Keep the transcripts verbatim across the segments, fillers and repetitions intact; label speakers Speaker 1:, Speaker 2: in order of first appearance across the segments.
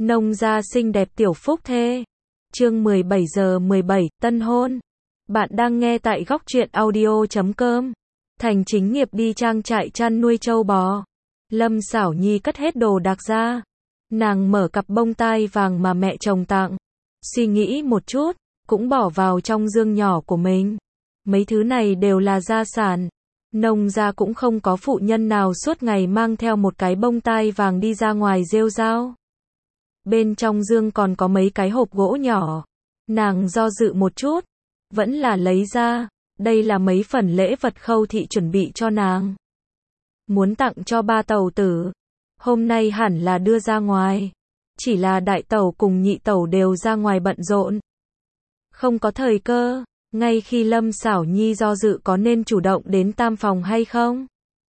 Speaker 1: Nông gia xinh đẹp tiểu phúc thê. Chương mười bảy giờ mười bảy, tân hôn. Bạn đang nghe tại góc truyện audio chấm com. Thành chính nghiệp đi trang trại chăn nuôi trâu bò. Lâm Xảo Nhi cất hết đồ đạc ra. Nàng mở cặp bông tai vàng mà mẹ chồng tặng. Suy nghĩ một chút, cũng bỏ vào trong dương nhỏ của mình. Mấy thứ này đều là gia sản. Nông gia cũng không có phụ nhân nào suốt ngày mang theo một cái bông tai vàng đi ra ngoài rêu rao. Bên trong dương còn có mấy cái hộp gỗ nhỏ. Nàng do dự một chút, vẫn là lấy ra. Đây là mấy phần lễ vật Khâu thị chuẩn bị cho nàng. Muốn tặng cho ba tẩu tử. Hôm nay hẳn là đưa ra ngoài. Chỉ là đại tẩu cùng nhị tẩu đều ra ngoài bận rộn. Không có thời cơ. Ngay khi Lâm Xảo Nhi do dự có nên chủ động đến tam phòng hay không,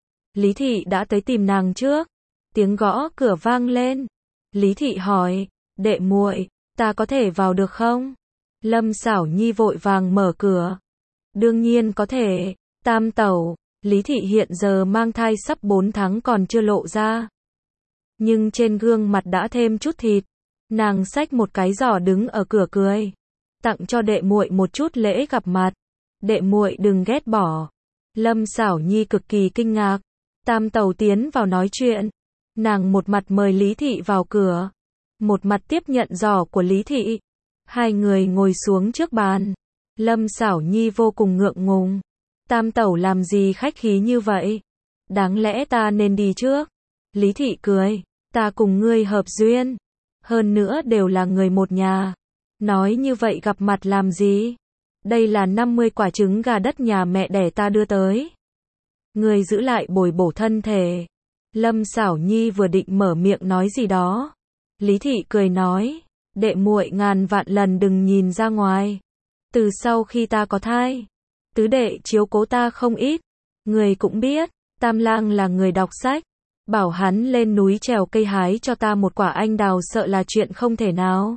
Speaker 1: Lý Thị đã tới tìm nàng trước. Tiếng gõ cửa vang lên. Lý Thị hỏi, đệ muội, ta có thể vào được không? Lâm Xảo Nhi vội vàng mở cửa. Đương nhiên có thể, tam tẩu. Lý Thị hiện giờ mang thai sắp bốn tháng còn chưa lộ ra. Nhưng trên gương mặt đã thêm chút thịt. Nàng xách một cái giỏ đứng ở cửa cười. Tặng cho đệ muội một chút lễ gặp mặt. Đệ muội đừng ghét bỏ. Lâm Xảo Nhi cực kỳ kinh ngạc. Tam tẩu tiến vào nói chuyện. Nàng một mặt mời Lý Thị vào cửa, một mặt tiếp nhận giỏ của Lý Thị. Hai người ngồi xuống trước bàn. Lâm Xảo Nhi vô cùng ngượng ngùng. Tam tẩu làm gì khách khí như vậy? Đáng lẽ ta nên đi trước. Lý Thị cười. Ta cùng ngươi hợp duyên. Hơn nữa đều là người một nhà. Nói như vậy gặp mặt làm gì? Đây là năm mươi quả trứng gà đất nhà mẹ đẻ ta đưa tới. Ngươi giữ lại bồi bổ thân thể. Lâm Xảo Nhi vừa định mở miệng nói gì đó. Lý Thị cười nói, đệ muội ngàn vạn lần đừng nhìn ra ngoài. Từ sau khi ta có thai, tứ đệ chiếu cố ta không ít. Người cũng biết, Tam Lang là người đọc sách. Bảo hắn lên núi trèo cây hái cho ta một quả anh đào sợ là chuyện không thể nào.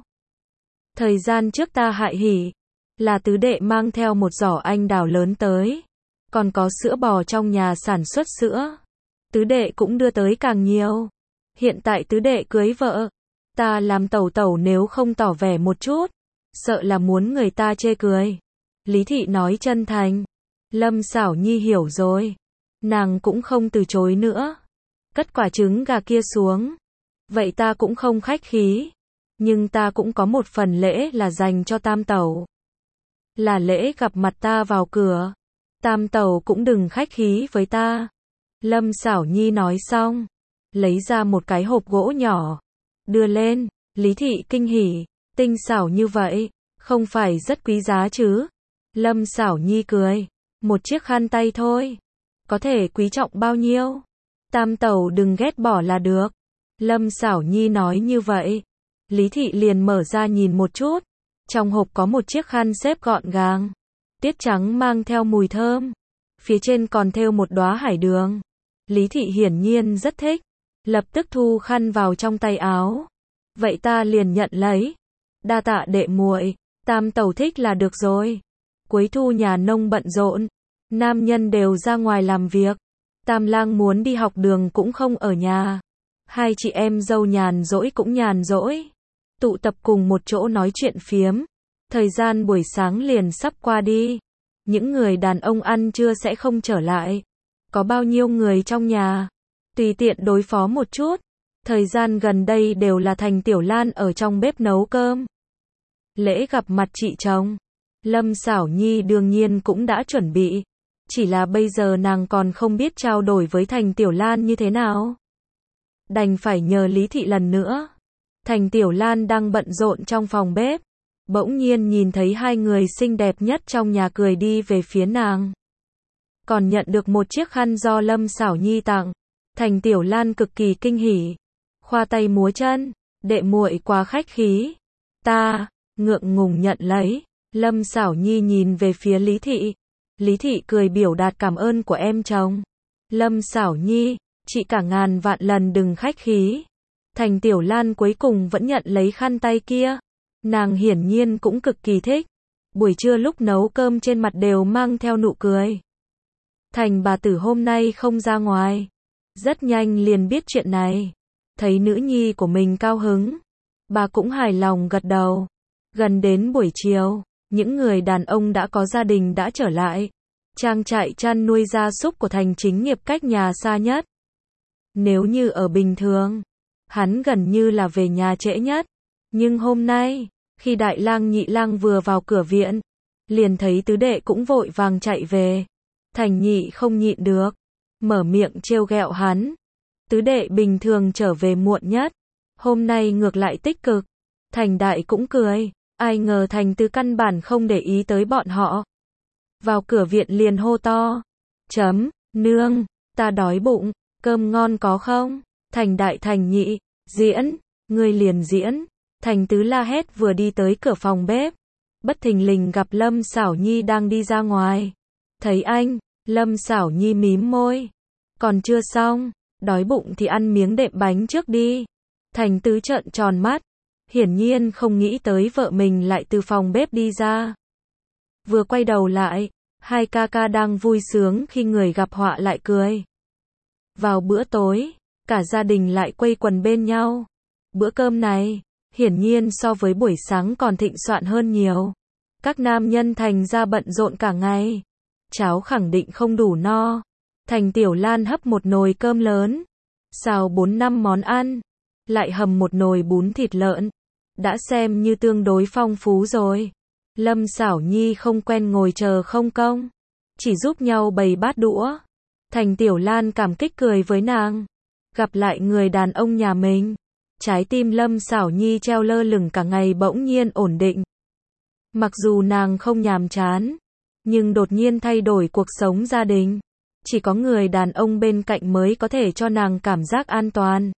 Speaker 1: Thời gian trước ta hại hỉ, là tứ đệ mang theo một giỏ anh đào lớn tới. Còn có sữa bò trong nhà sản xuất sữa. Tứ đệ cũng đưa tới càng nhiều. Hiện tại tứ đệ cưới vợ. Ta làm tẩu tẩu nếu không tỏ vẻ một chút, sợ là muốn người ta chê cười. Lý Thị nói chân thành. Lâm Xảo Nhi hiểu rồi. Nàng cũng không từ chối nữa. Cất quả trứng gà kia xuống. Vậy ta cũng không khách khí. Nhưng ta cũng có một phần lễ là dành cho tam tẩu. Là lễ gặp mặt ta vào cửa. Tam tẩu cũng đừng khách khí với ta. Lâm Xảo Nhi nói xong, lấy ra một cái hộp gỗ nhỏ, đưa lên. Lý Thị kinh hỉ, tinh xảo như vậy, không phải rất quý giá chứ? Lâm Xảo Nhi cười, một chiếc khăn tay thôi, có thể quý trọng bao nhiêu? Tam tẩu đừng ghét bỏ là được. Lâm Xảo Nhi nói như vậy, Lý Thị liền mở ra nhìn một chút, trong hộp có một chiếc khăn xếp gọn gàng, tiết trắng mang theo mùi thơm, phía trên còn thêu một đóa hải đường. Lý Thị hiển nhiên rất thích, lập tức thu khăn vào trong tay áo. Vậy ta liền nhận lấy. Đa tạ đệ muội, tam tẩu thích là được rồi. Cuối thu nhà nông bận rộn, nam nhân đều ra ngoài làm việc. Tam Lang muốn đi học đường cũng không ở nhà. Hai chị em dâu nhàn rỗi cũng nhàn rỗi. Tụ tập cùng một chỗ nói chuyện phiếm. Thời gian buổi sáng liền sắp qua đi. Những người đàn ông ăn trưa sẽ không trở lại. Có bao nhiêu người trong nhà, tùy tiện đối phó một chút. Thời gian gần đây đều là Thành Tiểu Lan ở trong bếp nấu cơm. Lễ gặp mặt chị chồng, Lâm Xảo Nhi đương nhiên cũng đã chuẩn bị. Chỉ là bây giờ nàng còn không biết trao đổi với Thành Tiểu Lan như thế nào. Đành phải nhờ Lý Thị lần nữa. Thành Tiểu Lan đang bận rộn trong phòng bếp. Bỗng nhiên nhìn thấy hai người xinh đẹp nhất trong nhà cười đi về phía nàng. Còn nhận được một chiếc khăn do Lâm Xảo Nhi tặng. Thành Tiểu Lan cực kỳ kinh hỉ. Khoa tay múa chân. Đệ muội quá khách khí. Ta, ngượng ngùng nhận lấy. Lâm Xảo Nhi nhìn về phía Lý Thị. Lý Thị cười biểu đạt cảm ơn của em chồng. Lâm Xảo Nhi, chị cả ngàn vạn lần đừng khách khí. Thành Tiểu Lan cuối cùng vẫn nhận lấy khăn tay kia. Nàng hiển nhiên cũng cực kỳ thích. Buổi trưa lúc nấu cơm trên mặt đều mang theo nụ cười. Thành bà tử hôm nay không ra ngoài. Rất nhanh liền biết chuyện này. Thấy nữ nhi của mình cao hứng. Bà cũng hài lòng gật đầu. Gần đến buổi chiều, những người đàn ông đã có gia đình đã trở lại. Trang trại chăn nuôi gia súc của Thành Chính Nghiệp cách nhà xa nhất. Nếu như ở bình thường, hắn gần như là về nhà trễ nhất. Nhưng hôm nay, khi Đại Lang Nhị Lang vừa vào cửa viện, liền thấy tứ đệ cũng vội vàng chạy về. Thành Nhị không nhịn được, mở miệng trêu ghẹo hắn. Tứ đệ bình thường trở về muộn nhất, hôm nay ngược lại tích cực. Thành Đại cũng cười, ai ngờ Thành Tứ căn bản không để ý tới bọn họ. Vào cửa viện liền hô to, chấm, nương, ta đói bụng, cơm ngon có không? Thành Đại Thành Nhị, diễn, ngươi liền diễn. Thành Tứ la hét vừa đi tới cửa phòng bếp, bất thình lình gặp Lâm Xảo Nhi đang đi ra ngoài. Thấy anh, Lâm Xảo Nhi mím môi, còn chưa xong, đói bụng thì ăn miếng đệm bánh trước đi. Thành Tứ trợn tròn mắt, hiển nhiên không nghĩ tới vợ mình lại từ phòng bếp đi ra. Vừa quay đầu lại, hai ca ca đang vui sướng khi người gặp họa lại cười. Vào bữa tối, cả gia đình lại quây quần bên nhau. Bữa cơm này, hiển nhiên so với buổi sáng còn thịnh soạn hơn nhiều. Các nam nhân Thành ra bận rộn cả ngày. Cháo khẳng định không đủ no. Thành Tiểu Lan hấp một nồi cơm lớn, xào bốn năm món ăn, lại hầm một nồi bún thịt lợn. Đã xem như tương đối phong phú rồi. Lâm Xảo Nhi không quen ngồi chờ không công, chỉ giúp nhau bày bát đũa. Thành Tiểu Lan cảm kích cười với nàng. Gặp lại người đàn ông nhà mình, trái tim Lâm Xảo Nhi treo lơ lửng cả ngày bỗng nhiên ổn định. Mặc dù nàng không nhàm chán, nhưng đột nhiên thay đổi cuộc sống gia đình. Chỉ có người đàn ông bên cạnh mới có thể cho nàng cảm giác an toàn.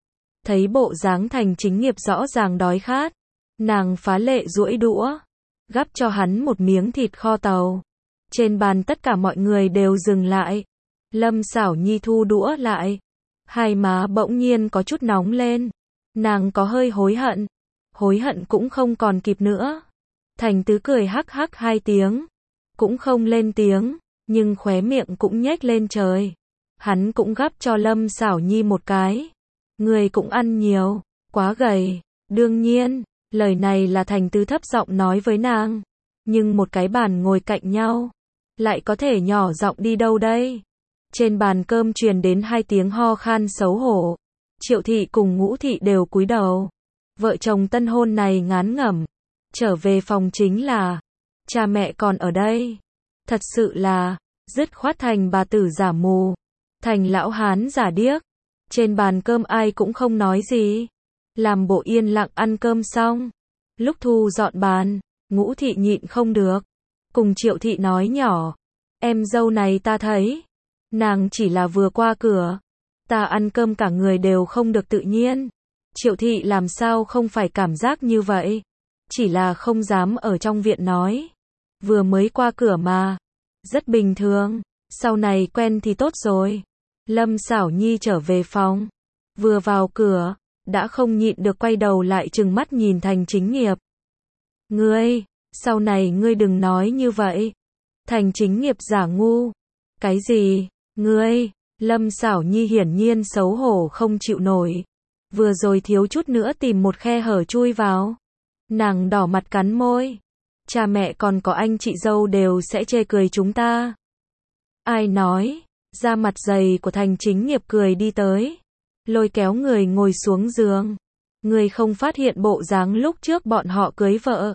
Speaker 1: Thấy bộ dáng Thành Chính Nghiệp rõ ràng đói khát, nàng phá lệ duỗi đũa, gắp cho hắn một miếng thịt kho tàu. Trên bàn tất cả mọi người đều dừng lại. Lâm Xảo Nhi thu đũa lại, hai má bỗng nhiên có chút nóng lên. Nàng có hơi hối hận, hối hận cũng không còn kịp nữa. Thành Tứ cười hắc hắc hai tiếng, cũng không lên tiếng, nhưng khóe miệng cũng nhếch lên trời. Hắn cũng gắp cho Lâm Xảo Nhi một cái. Người cũng ăn nhiều, quá gầy. Đương nhiên, lời này là Thành Tứ thấp giọng nói với nàng. Nhưng một cái bàn ngồi cạnh nhau, lại có thể nhỏ giọng đi đâu đây? Trên bàn cơm truyền đến hai tiếng ho khan xấu hổ. Triệu thị cùng Ngũ thị đều cúi đầu. Vợ chồng tân hôn này ngán ngẩm. Trở về phòng chính là, cha mẹ còn ở đây. Thật sự là, dứt khoát thành bà tử giả mù, thành lão hán giả điếc. Trên bàn cơm ai cũng không nói gì, làm bộ yên lặng ăn cơm xong. Lúc thu dọn bàn, Ngũ thị nhịn không được, cùng Triệu thị nói nhỏ, em dâu này ta thấy, nàng chỉ là vừa qua cửa, ta ăn cơm cả người đều không được tự nhiên. Triệu thị làm sao không phải cảm giác như vậy, chỉ là không dám ở trong viện nói. Vừa mới qua cửa mà, rất bình thường, sau này quen thì tốt rồi. Lâm Xảo Nhi trở về phòng, vừa vào cửa, đã không nhịn được quay đầu lại trừng mắt nhìn Thành Chính Nghiệp. Ngươi, sau này ngươi đừng nói như vậy. Thành Chính Nghiệp giả ngu. Cái gì? Ngươi? Lâm Xảo Nhi hiển nhiên xấu hổ không chịu nổi. Vừa rồi thiếu chút nữa tìm một khe hở chui vào. Nàng đỏ mặt cắn môi. Cha mẹ còn có anh chị dâu đều sẽ chê cười chúng ta. Ai nói? Da mặt dày của Thành Chính Nghiệp cười đi tới, lôi kéo người ngồi xuống giường. Người không phát hiện bộ dáng lúc trước bọn họ cưới vợ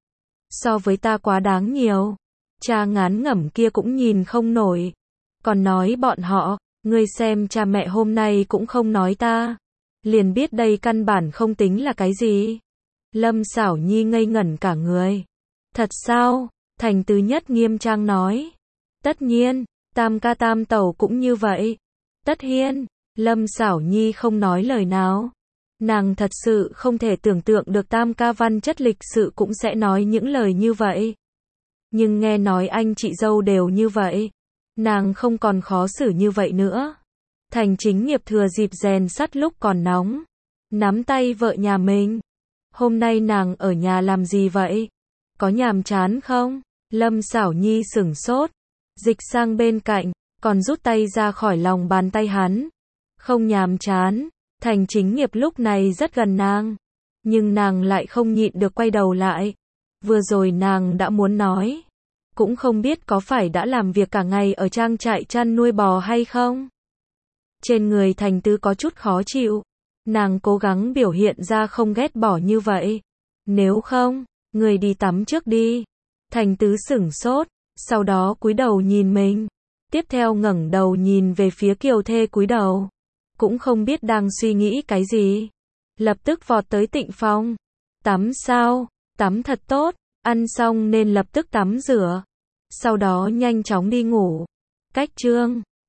Speaker 1: so với ta quá đáng nhiều. Cha ngán ngẩm kia cũng nhìn không nổi, còn nói bọn họ. Ngươi xem cha mẹ hôm nay cũng không nói ta, liền biết đây căn bản không tính là cái gì. Lâm Xảo Nhi ngây ngẩn cả người. Thật sao? Thành Tứ nhất nghiêm trang nói. Tất nhiên, tam ca tam tẩu cũng như vậy. Tất hiên. Lâm Xảo Nhi không nói lời nào. Nàng thật sự không thể tưởng tượng được tam ca văn chất lịch sự cũng sẽ nói những lời như vậy. Nhưng nghe nói anh chị dâu đều như vậy, nàng không còn khó xử như vậy nữa. Thành Chính Nghiệp thừa dịp rèn sắt lúc còn nóng, nắm tay vợ nhà mình. Hôm nay nàng ở nhà làm gì vậy? Có nhàm chán không? Lâm Xảo Nhi sửng sốt, dịch sang bên cạnh, còn rút tay ra khỏi lòng bàn tay hắn. Không nhàm chán. Thành Chính Nghiệp lúc này rất gần nàng, Nhưng nàng lại không nhịn được quay đầu lại. Vừa rồi nàng đã muốn nói. Cũng không biết có phải đã làm việc cả ngày ở trang trại chăn nuôi bò hay không? Trên người Thành Tứ có chút khó chịu. Nàng cố gắng biểu hiện ra không ghét bỏ như vậy. Nếu không, người đi tắm trước đi. Thành Tứ sửng sốt, sau đó cúi đầu nhìn mình. Tiếp theo ngẩng đầu nhìn về phía Kiều Thê cúi đầu. Cũng không biết đang suy nghĩ cái gì. Lập tức vọt tới Tịnh Phong. Tắm sao? Tắm thật tốt. Ăn xong nên lập tức tắm rửa. Sau đó nhanh chóng đi ngủ. Cách chương